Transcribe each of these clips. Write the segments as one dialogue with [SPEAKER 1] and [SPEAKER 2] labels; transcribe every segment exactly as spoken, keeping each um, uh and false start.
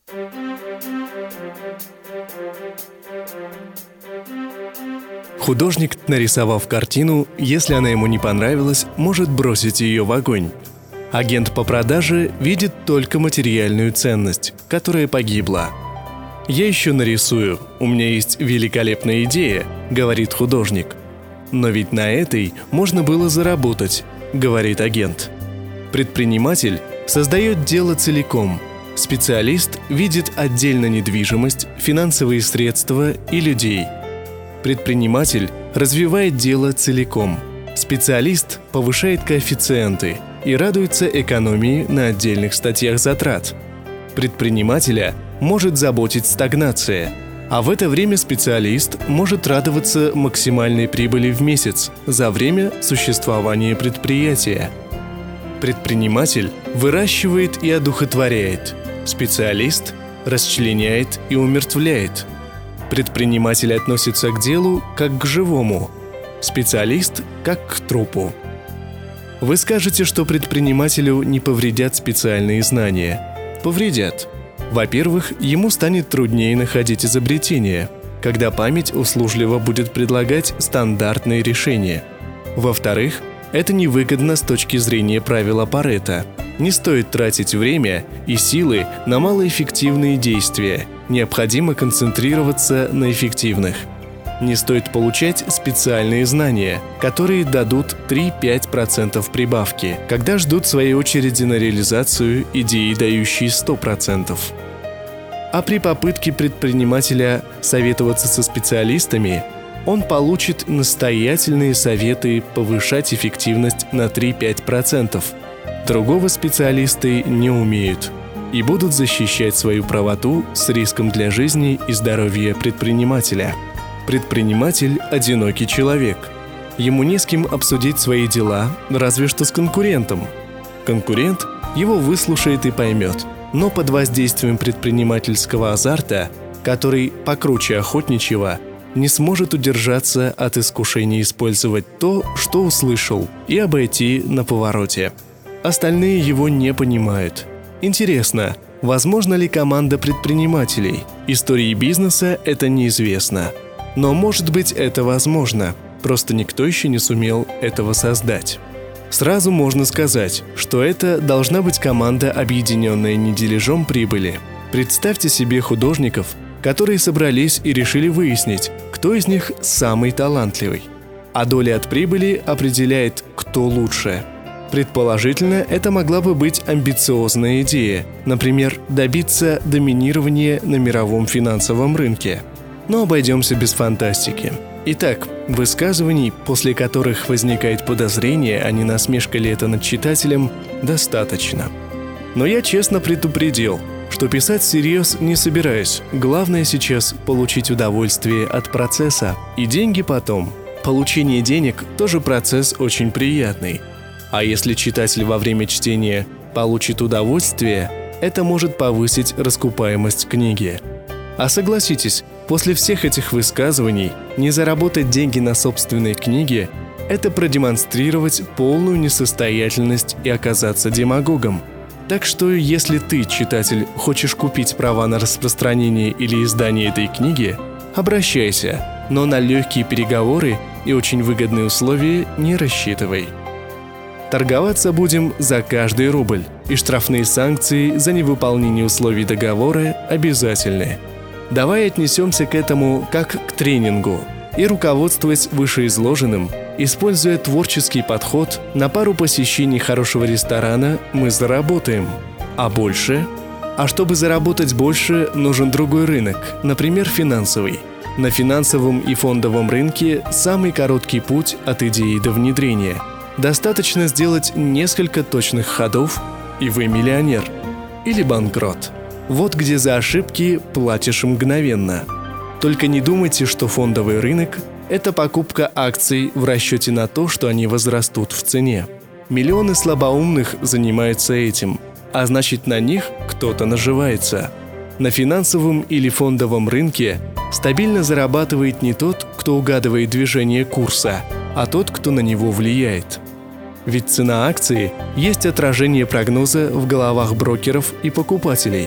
[SPEAKER 1] Художник, нарисовав картину, если она ему не понравилась, может бросить ее в огонь. Агент по продаже видит только материальную ценность, которая погибла. «Я еще нарисую, у меня есть великолепная идея», — говорит художник. «Но ведь на этой можно было заработать», — говорит агент. Предприниматель создает дело целиком. Специалист видит отдельно недвижимость, финансовые средства и людей. Предприниматель развивает дело целиком. Специалист повышает коэффициенты и радуется экономии на отдельных статьях затрат. Предпринимателя может заботить стагнация, а в это время специалист может радоваться максимальной прибыли в месяц за время существования предприятия. Предприниматель выращивает и одухотворяет, специалист расчленяет и умертвляет. Предприниматель относится к делу как к живому, специалист как к трупу. Вы скажете, что предпринимателю не повредят специальные знания. Повредят. Во-первых, ему станет труднее находить изобретения, когда память услужливо будет предлагать стандартные решения. Во-вторых, это невыгодно с точки зрения правила Парето. Не стоит тратить время и силы на малоэффективные действия, необходимо концентрироваться на эффективных. Не стоит получать специальные знания, которые дадут три-пять процентов прибавки, когда ждут своей очереди на реализацию идеи, дающие сто процентов. А при попытке предпринимателя советоваться со специалистами, он получит настоятельные советы повышать эффективность на три-пять процентов. Другого специалисты не умеют и будут защищать свою правоту с риском для жизни и здоровья предпринимателя. Предприниматель – одинокий человек. Ему не с кем обсудить свои дела, разве что с конкурентом. Конкурент его выслушает и поймет, но под воздействием предпринимательского азарта, который покруче охотничьего, не сможет удержаться от искушения использовать то, что услышал, и обойти на повороте. Остальные его не понимают. Интересно, возможно ли команда предпринимателей? Истории бизнеса это неизвестно. Но, может быть, это возможно, просто никто еще не сумел этого создать. Сразу можно сказать, что это должна быть команда, объединенная не дележом прибыли. Представьте себе художников, которые собрались и решили выяснить, кто из них самый талантливый. А доля от прибыли определяет, кто лучше. Предположительно, это могла бы быть амбициозная идея, например, добиться доминирования на мировом финансовом рынке. Но обойдемся без фантастики. Итак, высказываний, после которых возникает подозрение, а не насмешка ли это над читателем, достаточно. Но я честно предупредил, что писать всерьез не собираюсь. Главное сейчас получить удовольствие от процесса, и деньги потом. Получение денег тоже процесс очень приятный. А если читатель во время чтения получит удовольствие, это может повысить раскупаемость книги. А согласитесь, после всех этих высказываний не заработать деньги на собственной книге – это продемонстрировать полную несостоятельность и оказаться демагогом. Так что, если ты, читатель, хочешь купить права на распространение или издание этой книги, обращайся, но на легкие переговоры и очень выгодные условия не рассчитывай. Торговаться будем за каждый рубль, и штрафные санкции за невыполнение условий договора обязательны. Давай отнесемся к этому как к тренингу и, руководствуясь вышеизложенным, используя творческий подход, на пару посещений хорошего ресторана мы заработаем. А больше? А чтобы заработать больше, нужен другой рынок, например, финансовый. На финансовом и фондовом рынке самый короткий путь от идеи до внедрения. Достаточно сделать несколько точных ходов, и вы миллионер. Или банкрот. Вот где за ошибки платишь мгновенно. Только не думайте, что фондовый рынок – это покупка акций в расчете на то, что они возрастут в цене. Миллионы слабоумных занимаются этим, а значит, на них кто-то наживается. На финансовом или фондовом рынке стабильно зарабатывает не тот, кто угадывает движение курса, а тот, кто на него влияет. Ведь цена акции есть отражение прогноза в головах брокеров и покупателей.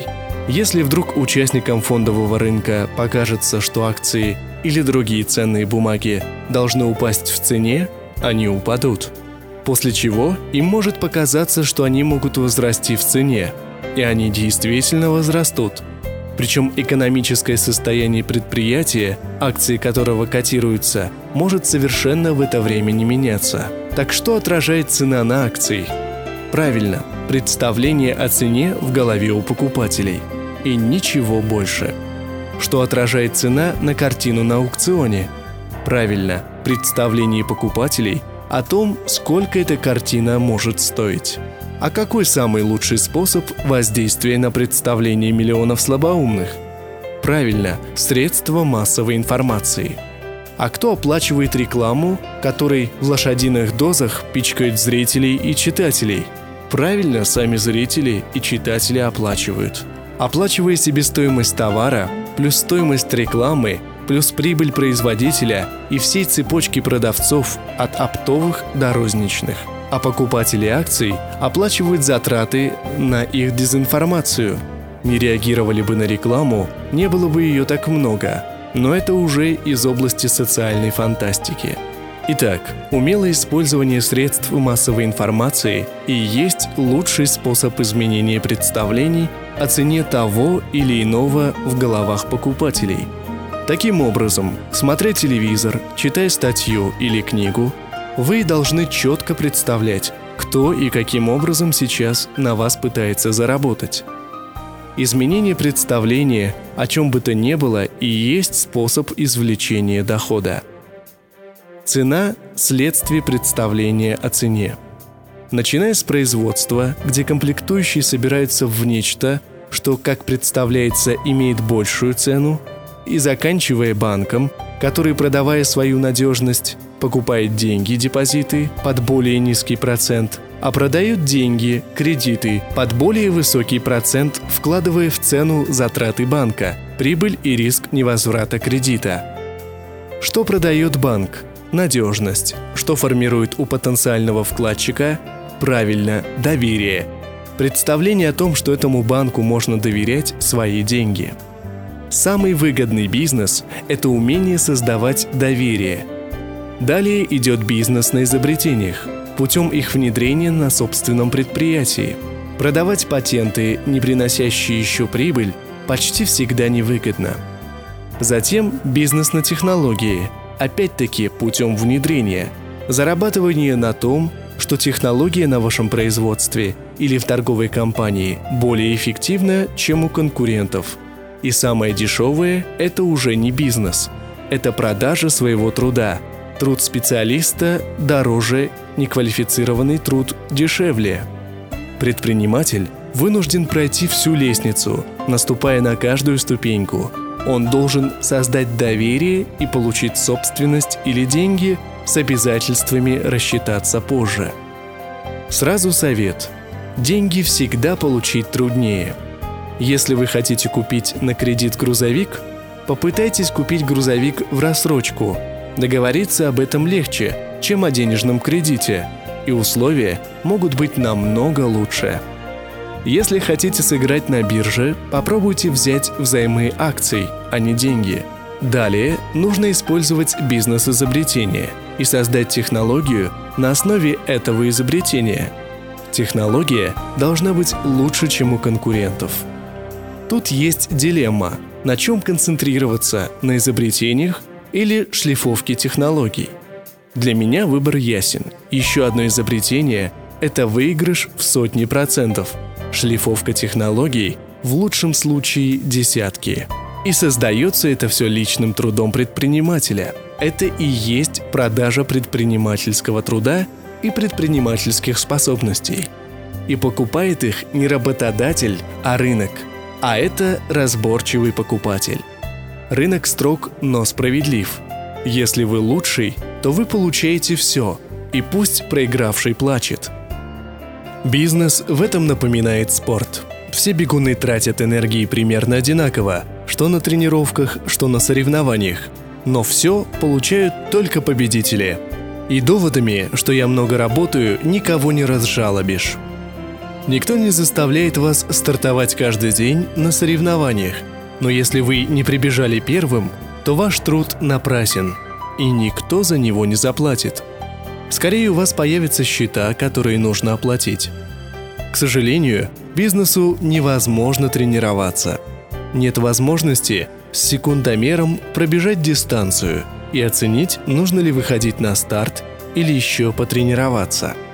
[SPEAKER 1] Если вдруг участникам фондового рынка покажется, что акции или другие ценные бумаги должны упасть в цене, они упадут. После чего им может показаться, что они могут возрасти в цене, и они действительно возрастут. Причем экономическое состояние предприятия, акции которого котируются, может совершенно в это время не меняться. Так что отражает цена на акции? Правильно, представление о цене в голове у покупателей. И ничего больше. Что отражает цена на картину на аукционе? Правильно, представление покупателей о том, сколько эта картина может стоить. А какой самый лучший способ воздействия на представление миллионов слабоумных? Правильно, средства массовой информации. А кто оплачивает рекламу, которой в лошадиных дозах пичкают зрителей и читателей? Правильно, сами зрители и читатели оплачивают. Оплачивая себестоимость товара, плюс стоимость рекламы, плюс прибыль производителя и всей цепочки продавцов от оптовых до розничных. А покупатели акций оплачивают затраты на их дезинформацию. Не реагировали бы на рекламу, не было бы ее так много. Но это уже из области социальной фантастики. Итак, умелое использование средств массовой информации и есть лучший способ изменения представлений о цене того или иного в головах покупателей. Таким образом, смотря телевизор, читая статью или книгу, вы должны четко представлять, кто и каким образом сейчас на вас пытается заработать. Изменение представления о чем бы то ни было и есть способ извлечения дохода. Цена – следствие представления о цене. Начиная с производства, где комплектующие собираются в нечто, что, как представляется, имеет большую цену, и заканчивая банком, который, продавая свою надежность, покупает деньги, депозиты под более низкий процент, а продает деньги, кредиты под более высокий процент, вкладывая в цену затраты банка, прибыль и риск невозврата кредита. Что продает банк? Надежность. Что формирует у потенциального вкладчика? Правильно, доверие. Представление о том, что этому банку можно доверять свои деньги. Самый выгодный бизнес – это умение создавать доверие. Далее идет бизнес на изобретениях, путем их внедрения на собственном предприятии. Продавать патенты, не приносящие еще прибыль, почти всегда невыгодно. Затем бизнес на технологии, опять-таки путем внедрения. Зарабатывание на том, что технология на вашем производстве или в торговой компании более эффективна, чем у конкурентов. И самое дешевое – это уже не бизнес. Это продажа своего труда. Труд специалиста дороже, неквалифицированный труд дешевле. Предприниматель вынужден пройти всю лестницу, наступая на каждую ступеньку. Он должен создать доверие и получить собственность или деньги, с обязательствами рассчитаться позже. Сразу совет. Деньги всегда получить труднее. Если вы хотите купить на кредит грузовик, попытайтесь купить грузовик в рассрочку. Договориться об этом легче, чем о денежном кредите, и условия могут быть намного лучше. Если хотите сыграть на бирже, попробуйте взять взаймы акций, а не деньги. Далее нужно использовать бизнес-изобретение и создать технологию на основе этого изобретения. Технология должна быть лучше, чем у конкурентов. Тут есть дилемма, на чем концентрироваться, на изобретениях или шлифовке технологий. Для меня выбор ясен. Еще одно изобретение – это выигрыш в сотни процентов. Шлифовка технологий в лучшем случае десятки. И создается это все личным трудом предпринимателя. Это и есть продажа предпринимательского труда и предпринимательских способностей. И покупает их не работодатель, а рынок. А это разборчивый покупатель. Рынок строг, но справедлив. Если вы лучший, то вы получаете все, и пусть проигравший плачет. Бизнес в этом напоминает спорт. Все бегуны тратят энергии примерно одинаково, что на тренировках, что на соревнованиях. Но все получают только победители. И доводами, что я много работаю, никого не разжалобишь. Никто не заставляет вас стартовать каждый день на соревнованиях, но если вы не прибежали первым, то ваш труд напрасен, и никто за него не заплатит. Скорее у вас появятся счета, которые нужно оплатить. К сожалению, бизнесу невозможно тренироваться. Нет возможности с секундомером пробежать дистанцию и оценить, нужно ли выходить на старт или еще потренироваться.